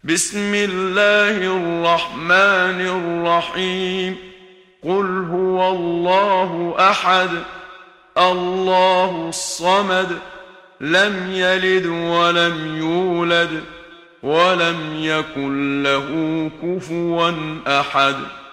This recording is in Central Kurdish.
بسم الله الرحمن الرحيم. قل هو الله أحد الله الصمد لم يلد ولم يولد ولم يكن له كفوا أحد.